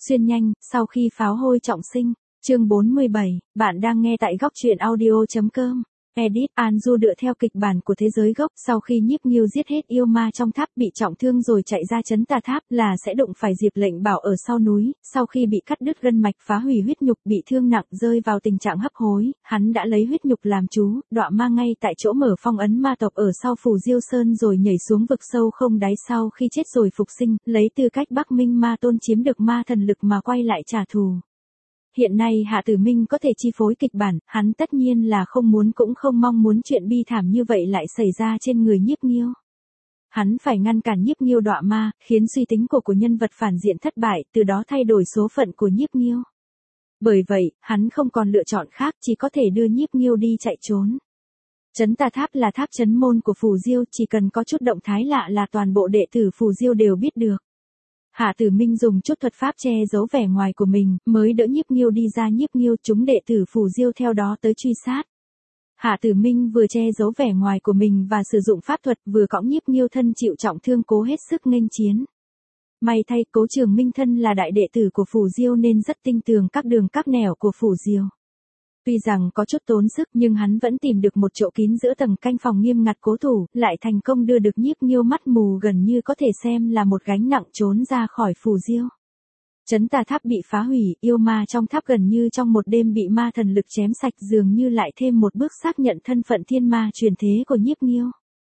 Xuyên nhanh, sau khi pháo hôi trọng sinh. Chương 47, bạn đang nghe tại góc truyện audio.com. Edit, An Du dựa theo kịch bản của thế giới gốc, sau khi Nhiếp Nghiêu giết hết yêu ma trong tháp bị trọng thương rồi chạy ra trấn Tà Tháp là sẽ đụng phải Diệp Lệnh Bảo ở sau núi, sau khi bị cắt đứt gân mạch phá hủy huyết nhục bị thương nặng rơi vào tình trạng hấp hối, hắn đã lấy huyết nhục làm chú, đọa ma ngay tại chỗ mở phong ấn ma tộc ở sau Phù Diêu Sơn rồi nhảy xuống vực sâu không đáy sau khi chết rồi phục sinh, lấy tư cách Bắc Minh Ma Tôn chiếm được ma thần lực mà quay lại trả thù. Hiện nay Hạ Tử Minh có thể chi phối kịch bản, hắn tất nhiên là không muốn cũng không mong muốn chuyện bi thảm như vậy lại xảy ra trên người Nhiếp Nghiêu. Hắn phải ngăn cản Nhiếp Nghiêu đọa ma, khiến suy tính của nhân vật phản diện thất bại, từ đó thay đổi số phận của Nhiếp Nghiêu. Bởi vậy, hắn không còn lựa chọn khác, chỉ có thể đưa Nhiếp Nghiêu đi chạy trốn. Trấn Tà Tháp là tháp trấn môn của Phù Diêu, chỉ cần có chút động thái lạ là toàn bộ đệ tử Phù Diêu đều biết được. Hạ Tử Minh dùng chút thuật pháp che giấu vẻ ngoài của mình, mới đỡ Nhiếp Nghiêu đi ra. Nhiếp Nghiêu chúng đệ tử Phù Diêu theo đó tới truy sát. Hạ Tử Minh vừa che giấu vẻ ngoài của mình và sử dụng pháp thuật, vừa cõng Nhiếp Nghiêu thân chịu trọng thương cố hết sức nghênh chiến. May thay, Cố Trường Minh thân là đại đệ tử của Phù Diêu nên rất tinh tường các đường các nẻo của Phù Diêu. Tuy rằng có chút tốn sức nhưng hắn vẫn tìm được một chỗ kín giữa tầng canh phòng nghiêm ngặt cố thủ, lại thành công đưa được Nhiếp Nghiêu mắt mù gần như có thể xem là một gánh nặng trốn ra khỏi Phù Diêu. Trấn Tà Tháp bị phá hủy, yêu ma trong tháp gần như trong một đêm bị ma thần lực chém sạch, dường như lại thêm một bước xác nhận thân phận thiên ma truyền thế của Nhiếp Nghiêu.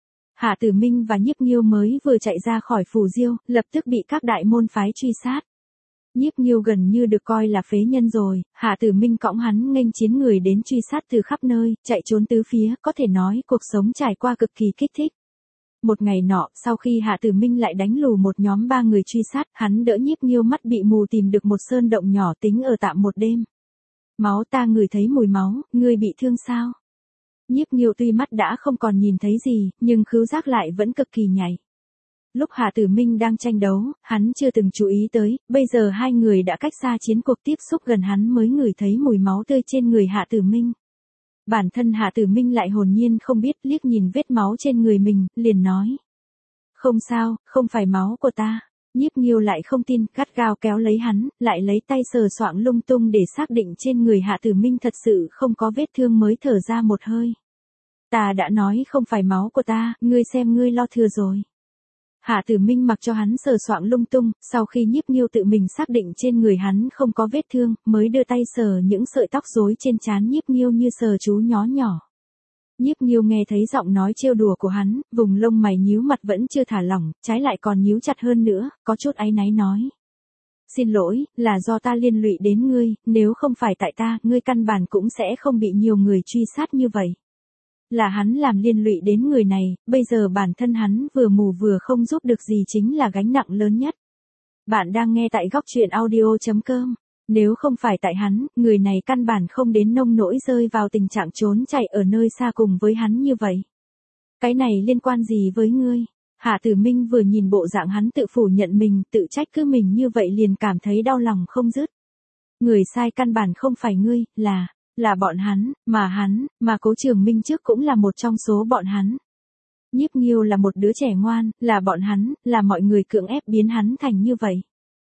Hạ Tử Minh và Nhiếp Nghiêu mới vừa chạy ra khỏi Phù Diêu, lập tức bị các đại môn phái truy sát. Nhiếp Nghiêu gần như được coi là phế nhân rồi, Hạ Tử Minh cõng hắn nghênh chiến người đến truy sát từ khắp nơi, chạy trốn tứ phía, có thể nói cuộc sống trải qua cực kỳ kích thích. Một ngày nọ, sau khi Hạ Tử Minh lại đánh lù một nhóm 3 người truy sát, hắn đỡ Nhiếp Nghiêu mắt bị mù tìm được một sơn động nhỏ tính ở tạm một đêm. Máu, ta ngửi thấy mùi máu, ngươi bị thương sao? Nhiếp Nghiêu tuy mắt đã không còn nhìn thấy gì, nhưng khứu giác lại vẫn cực kỳ nhạy. Lúc Hạ Tử Minh đang tranh đấu, hắn chưa từng chú ý tới, bây giờ hai người đã cách xa chiến cuộc tiếp xúc gần hắn mới ngửi thấy mùi máu tươi trên người Hạ Tử Minh. Bản thân Hạ Tử Minh lại hồn nhiên không biết, liếc nhìn vết máu trên người mình, liền nói. Không sao, không phải máu của ta. Nhiếp Nghiêu lại không tin, gắt gao kéo lấy hắn, lại lấy tay sờ soạng lung tung để xác định trên người Hạ Tử Minh thật sự không có vết thương mới thở ra một hơi. Ta đã nói không phải máu của ta, ngươi xem ngươi lo thừa rồi. Hạ Tử Minh mặc cho hắn sờ soạng lung tung, sau khi Nhiếp Nghiêu tự mình xác định trên người hắn không có vết thương, mới đưa tay sờ những sợi tóc rối trên trán Nhiếp Nghiêu như sờ chú nhó nhỏ. Nhiếp Nghiêu nghe thấy giọng nói trêu đùa của hắn, vùng lông mày nhíu mặt vẫn chưa thả lỏng, trái lại còn nhíu chặt hơn nữa, có chút áy náy nói. Xin lỗi, là do ta liên lụy đến ngươi, nếu không phải tại ta, ngươi căn bản cũng sẽ không bị nhiều người truy sát như vậy. Là hắn làm liên lụy đến người này, bây giờ bản thân hắn vừa mù vừa không giúp được gì chính là gánh nặng lớn nhất. Bạn đang nghe tại góc truyện audio.com. Nếu không phải tại hắn, người này căn bản không đến nông nỗi rơi vào tình trạng trốn chạy ở nơi xa cùng với hắn như vậy. Cái này liên quan gì với ngươi? Hạ Tử Minh vừa nhìn bộ dạng hắn tự phủ nhận mình, tự trách cứ mình như vậy liền cảm thấy đau lòng không dứt. Người sai căn bản không phải ngươi, là bọn hắn, mà Cố Trường Minh trước cũng là một trong số bọn hắn. Nhiếp Nghiêu là một đứa trẻ ngoan, là bọn hắn, là mọi người cưỡng ép biến hắn thành như vậy.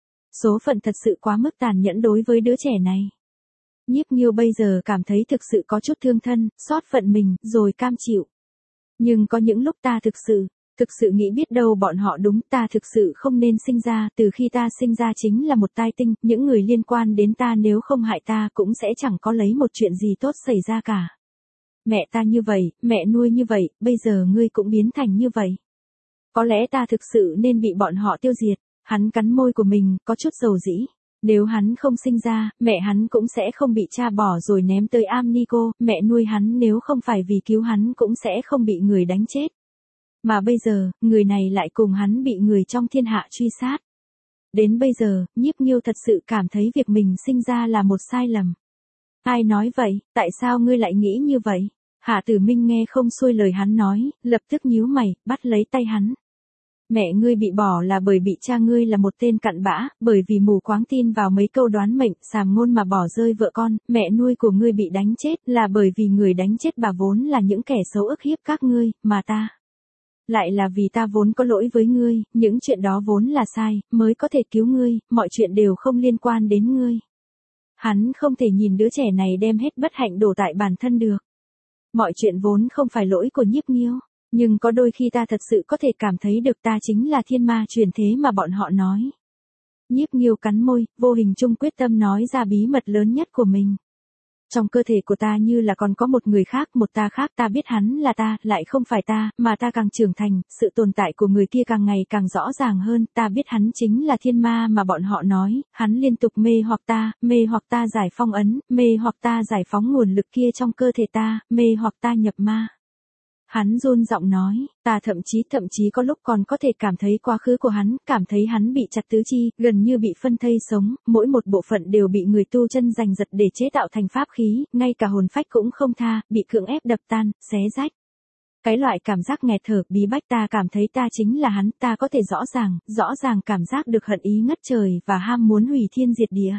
Số phận thật sự quá mức tàn nhẫn đối với đứa trẻ này. Nhiếp Nghiêu bây giờ cảm thấy thực sự có chút thương thân, xót phận mình, rồi cam chịu. Nhưng có những lúc ta thực sự nghĩ biết đâu bọn họ đúng, ta thực sự không nên sinh ra, từ khi ta sinh ra chính là một tai tinh, những người liên quan đến ta nếu không hại ta cũng sẽ chẳng có lấy một chuyện gì tốt xảy ra cả. Mẹ ta như vậy, mẹ nuôi như vậy, bây giờ ngươi cũng biến thành như vậy. Có lẽ ta thực sự nên bị bọn họ tiêu diệt. Hắn cắn môi của mình, có chút dầu dĩ. Nếu hắn không sinh ra, mẹ hắn cũng sẽ không bị cha bỏ rồi ném tới Amnico, mẹ nuôi hắn nếu không phải vì cứu hắn cũng sẽ không bị người đánh chết. Mà bây giờ, người này lại cùng hắn bị người trong thiên hạ truy sát. Đến bây giờ, Nhiếp Nghiêu thật sự cảm thấy việc mình sinh ra là một sai lầm. Ai nói vậy, tại sao ngươi lại nghĩ như vậy? Hạ Tử Minh nghe không xuôi lời hắn nói, lập tức nhíu mày, bắt lấy tay hắn. Mẹ ngươi bị bỏ là bởi bị cha ngươi là một tên cặn bã, bởi vì mù quáng tin vào mấy câu đoán mệnh, sàm ngôn mà bỏ rơi vợ con, mẹ nuôi của ngươi bị đánh chết là bởi vì người đánh chết bà vốn là những kẻ xấu ức hiếp các ngươi, mà ta. Lại là vì ta vốn có lỗi với ngươi, những chuyện đó vốn là sai, mới có thể cứu ngươi, mọi chuyện đều không liên quan đến ngươi. Hắn không thể nhìn đứa trẻ này đem hết bất hạnh đổ tại bản thân được. Mọi chuyện vốn không phải lỗi của Nhiếp Nghiêu, nhưng có đôi khi ta thật sự có thể cảm thấy được ta chính là thiên ma truyền thế mà bọn họ nói. Nhiếp Nghiêu cắn môi, vô hình chung quyết tâm nói ra bí mật lớn nhất của mình. Trong cơ thể của ta như là còn có một người khác, một ta khác, ta biết hắn là ta, lại không phải ta, mà ta càng trưởng thành, sự tồn tại của người kia càng ngày càng rõ ràng hơn, ta biết hắn chính là thiên ma mà bọn họ nói, hắn liên tục mê hoặc ta giải phong ấn, mê hoặc ta giải phóng nguồn lực kia trong cơ thể ta, mê hoặc ta nhập ma. Hắn run giọng nói, ta thậm chí có lúc còn có thể cảm thấy quá khứ của hắn, cảm thấy hắn bị chặt tứ chi, gần như bị phân thây sống, mỗi một bộ phận đều bị người tu chân giành giật để chế tạo thành pháp khí, ngay cả hồn phách cũng không tha, bị cưỡng ép đập tan, xé rách. Cái loại cảm giác nghẹt thở, bí bách ta cảm thấy ta chính là hắn, ta có thể rõ ràng cảm giác được hận ý ngất trời và ham muốn hủy thiên diệt địa.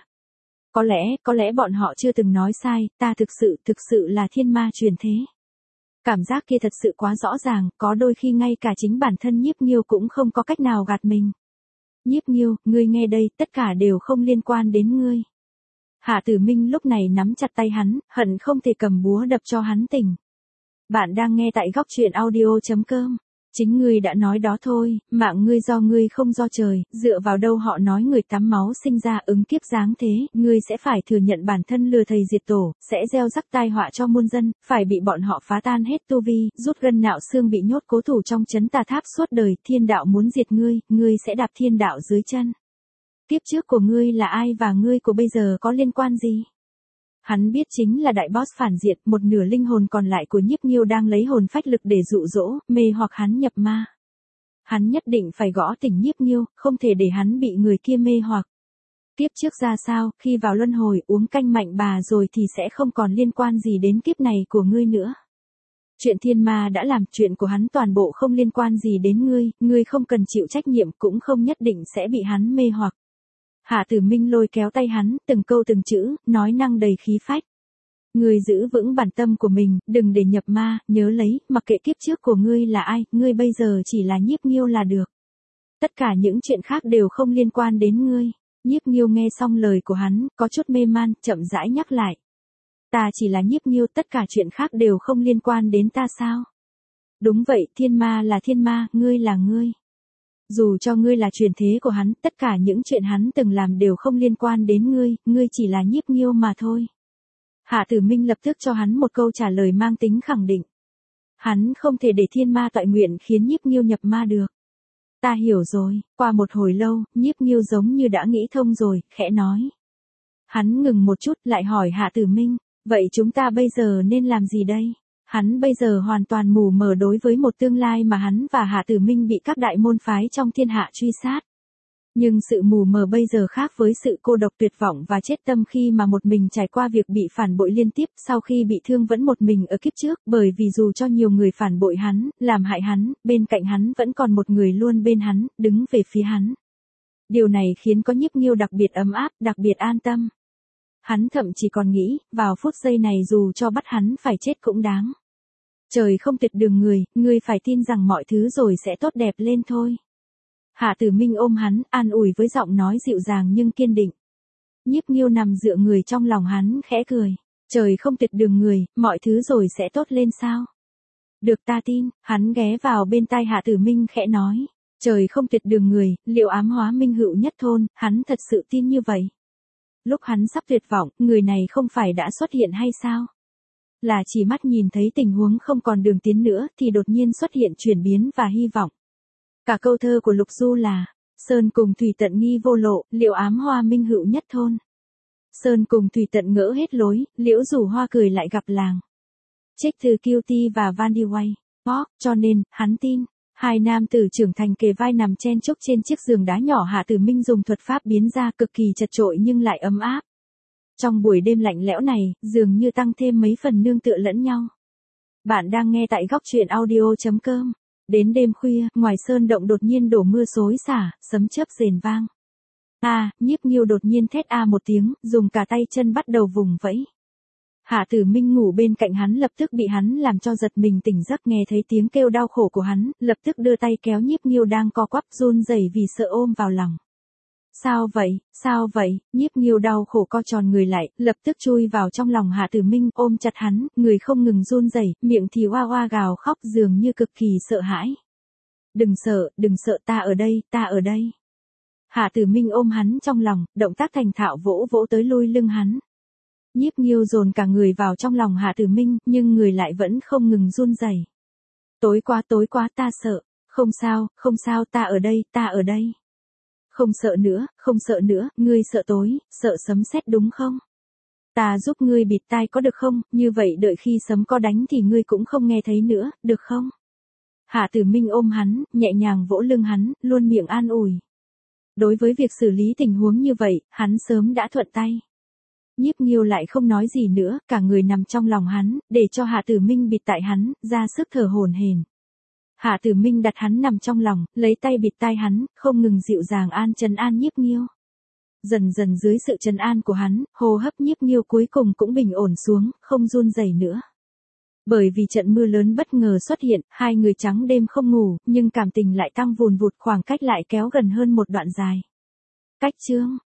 Có lẽ bọn họ chưa từng nói sai, ta thực sự là thiên ma truyền thế. Cảm giác kia thật sự quá rõ ràng, có đôi khi ngay cả chính bản thân Nhiếp Nghiêu cũng không có cách nào gạt mình. Nhiếp Nghiêu, ngươi nghe đây, tất cả đều không liên quan đến ngươi. Hạ Tử Minh lúc này nắm chặt tay hắn, hận không thể cầm búa đập cho hắn tỉnh. Bạn đang nghe tại góc truyện audio.com. Chính ngươi đã nói đó thôi, mạng ngươi do ngươi không do trời, dựa vào đâu họ nói người tắm máu sinh ra ứng kiếp dáng thế, ngươi sẽ phải thừa nhận bản thân lừa thầy diệt tổ, sẽ gieo rắc tai họa cho muôn dân, phải bị bọn họ phá tan hết tu vi, rút gân nạo xương bị nhốt cố thủ trong trấn tà tháp suốt đời, thiên đạo muốn diệt ngươi sẽ đạp thiên đạo dưới chân. Kiếp trước của ngươi là ai và ngươi của bây giờ có liên quan gì? Hắn biết chính là đại boss phản diện, một nửa linh hồn còn lại của Nhiếp Nghiêu đang lấy hồn phách lực để dụ dỗ, mê hoặc hắn nhập ma. Hắn nhất định phải gõ tỉnh Nhiếp Nghiêu, không thể để hắn bị người kia mê hoặc. Kiếp trước ra sao, khi vào luân hồi uống canh mạnh bà rồi thì sẽ không còn liên quan gì đến kiếp này của ngươi nữa. Chuyện thiên ma đã làm, chuyện của hắn toàn bộ không liên quan gì đến ngươi không cần chịu trách nhiệm cũng không nhất định sẽ bị hắn mê hoặc. Hạ Tử Minh lôi kéo tay hắn, từng câu từng chữ, nói năng đầy khí phách. Ngươi giữ vững bản tâm của mình, đừng để nhập ma, nhớ lấy, mặc kệ kiếp trước của ngươi là ai, ngươi bây giờ chỉ là Nhiếp Nghiêu là được. Tất cả những chuyện khác đều không liên quan đến ngươi. Nhiếp Nghiêu nghe xong lời của hắn, có chút mê man, chậm rãi nhắc lại. Ta chỉ là Nhiếp Nghiêu, tất cả chuyện khác đều không liên quan đến ta sao? Đúng vậy, thiên ma là thiên ma, ngươi là ngươi. Dù cho ngươi là truyền thế của hắn, tất cả những chuyện hắn từng làm đều không liên quan đến ngươi chỉ là Nhiếp Nghiêu mà thôi. Hạ Tử Minh lập tức cho hắn một câu trả lời mang tính khẳng định. Hắn không thể để thiên ma tọa nguyện khiến Nhiếp Nghiêu nhập ma được. Ta hiểu rồi, qua một hồi lâu, Nhiếp Nghiêu giống như đã nghĩ thông rồi, khẽ nói. Hắn ngừng một chút lại hỏi Hạ Tử Minh, vậy chúng ta bây giờ nên làm gì đây? Hắn bây giờ hoàn toàn mù mờ đối với một tương lai mà hắn và Hạ Tử Minh bị các đại môn phái trong thiên hạ truy sát. Nhưng sự mù mờ bây giờ khác với sự cô độc tuyệt vọng và chết tâm khi mà một mình trải qua việc bị phản bội liên tiếp, sau khi bị thương vẫn một mình ở kiếp trước, bởi vì dù cho nhiều người phản bội hắn, làm hại hắn, bên cạnh hắn vẫn còn một người luôn bên hắn, đứng về phía hắn. Điều này khiến có Nhiếp Nghiêu đặc biệt ấm áp, đặc biệt an tâm. Hắn thậm chí còn nghĩ, vào phút giây này dù cho bắt hắn phải chết cũng đáng. Trời không tuyệt đường người phải tin rằng mọi thứ rồi sẽ tốt đẹp lên thôi. Hạ Tử Minh ôm hắn, an ủi với giọng nói dịu dàng nhưng kiên định. Nhiếp Nghiêu nằm dựa người trong lòng hắn khẽ cười. Trời không tuyệt đường mọi thứ rồi sẽ tốt lên sao? Được ta tin, hắn ghé vào bên tai Hạ Tử Minh khẽ nói. Trời không tuyệt đường liệu ám hóa minh hữu nhất thôn, hắn thật sự tin như vậy. Lúc hắn sắp tuyệt vọng, người này không phải đã xuất hiện hay sao? Là chỉ mắt nhìn thấy tình huống không còn đường tiến nữa thì đột nhiên xuất hiện chuyển biến và hy vọng. Cả câu thơ của Lục Du là, Sơn cùng thủy tận nghi vô lộ, liệu ám hoa minh hữu nhất thôn. Sơn cùng thủy tận ngỡ hết lối, liễu rủ hoa cười lại gặp làng. Trích từ Cutie và Van đi Way. Cho nên, hắn tin. Hai nam tử trưởng thành kề vai nằm chen chúc trên chiếc giường đá nhỏ Hạ Tử Minh dùng thuật pháp biến ra cực kỳ chật chội nhưng lại ấm áp. Trong buổi đêm lạnh lẽo này, dường như tăng thêm mấy phần nương tựa lẫn nhau. Bạn đang nghe tại góc truyện audio.com. Đến đêm khuya, ngoài sơn động đột nhiên đổ mưa xối xả, sấm chớp rền vang. Nhiếp Nghiêu đột nhiên thét một tiếng, dùng cả tay chân bắt đầu vùng vẫy. Hạ Tử Minh ngủ bên cạnh hắn lập tức bị hắn làm cho giật mình tỉnh giấc, nghe thấy tiếng kêu đau khổ của hắn, lập tức đưa tay kéo Nhiếp Nghiêu đang co quắp run rẩy vì sợ ôm vào lòng. Sao vậy, Nhiếp Nghiêu đau khổ co tròn người lại, lập tức chui vào trong lòng Hạ Tử Minh, ôm chặt hắn, người không ngừng run rẩy, miệng thì oa oa gào khóc dường như cực kỳ sợ hãi. Đừng sợ, ta ở đây. Hạ Tử Minh ôm hắn trong lòng, động tác thành thạo vỗ vỗ tới lui lưng hắn. Nhiếp Nghiêu dồn cả người vào trong lòng Hạ Tử Minh, nhưng người lại vẫn không ngừng run rẩy. Tối quá ta sợ, không sao, ta ở đây. Không sợ nữa, ngươi sợ tối, sợ sấm sét đúng không? Ta giúp ngươi bịt tai có được không, như vậy đợi khi sấm có đánh thì ngươi cũng không nghe thấy nữa, được không? Hạ Tử Minh ôm hắn, nhẹ nhàng vỗ lưng hắn, luôn miệng an ủi. Đối với việc xử lý tình huống như vậy, hắn sớm đã thuận tay. Nhiếp Nghiêu lại không nói gì nữa, cả người nằm trong lòng hắn, để cho Hạ Tử Minh bịt tại hắn, ra sức thở hổn hển. Hạ Tử Minh đặt hắn nằm trong lòng, lấy tay bịt tai hắn, không ngừng dịu dàng trấn an Nhiếp Nghiêu. Dần dần dưới sự trấn an của hắn, hô hấp Nhiếp Nghiêu cuối cùng cũng bình ổn xuống, không run rẩy nữa. Bởi vì trận mưa lớn bất ngờ xuất hiện, hai người trắng đêm không ngủ, nhưng cảm tình lại tăng vùn vụt, khoảng cách lại kéo gần hơn một đoạn dài. Cách chương